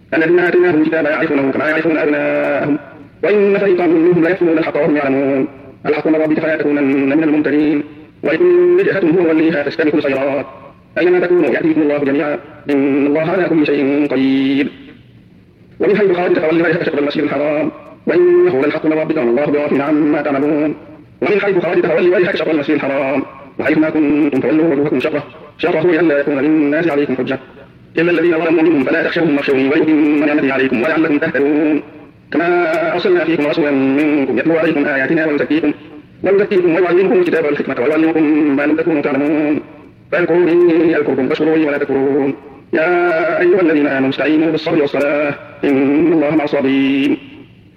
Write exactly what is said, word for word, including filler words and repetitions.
الذين آتيناهم الكتاب يعرفونه كما يعرفون أبناءهم وإن فريقا منهم ليكتمون الحق وهم يعلمون الحق من ربك فلا تكونن من الممترين ولكل وجهة هو وليها فاستبقوا الخيرات أينما تكونوا يأتيكم الله جميعا إن الله على كل شيء قدير ومن حيث خرجت فول وجهك شطر المسجد الحرام وإنه للحق من ربك وما الله بغافل عما تعملون ومن حيث خرجت فول وجهك شطر المسجد الحرام وحيث ما كنتم فولوا وجوهكم شطره شطره لئلا يكون للناس عليكم حجة إلا الذين ظلموا منهم فلا تخشوهم واخشوني ويتم نعمتي عليكم ولعلكم تهتدون كما أرسلنا فيكم رسولا منكم يتلو عليكم آياتنا ويزكيكم ويزكيكم ويعلمكم الكتاب والحكمة ويعلمكم ما لم تكونوا تعلمون فاذكروني أذكركم واشكروا لي ولا تكفرون يا أيها الذين آمنوا استعينوا بالصبر والصلاة إن الله مع الصابرين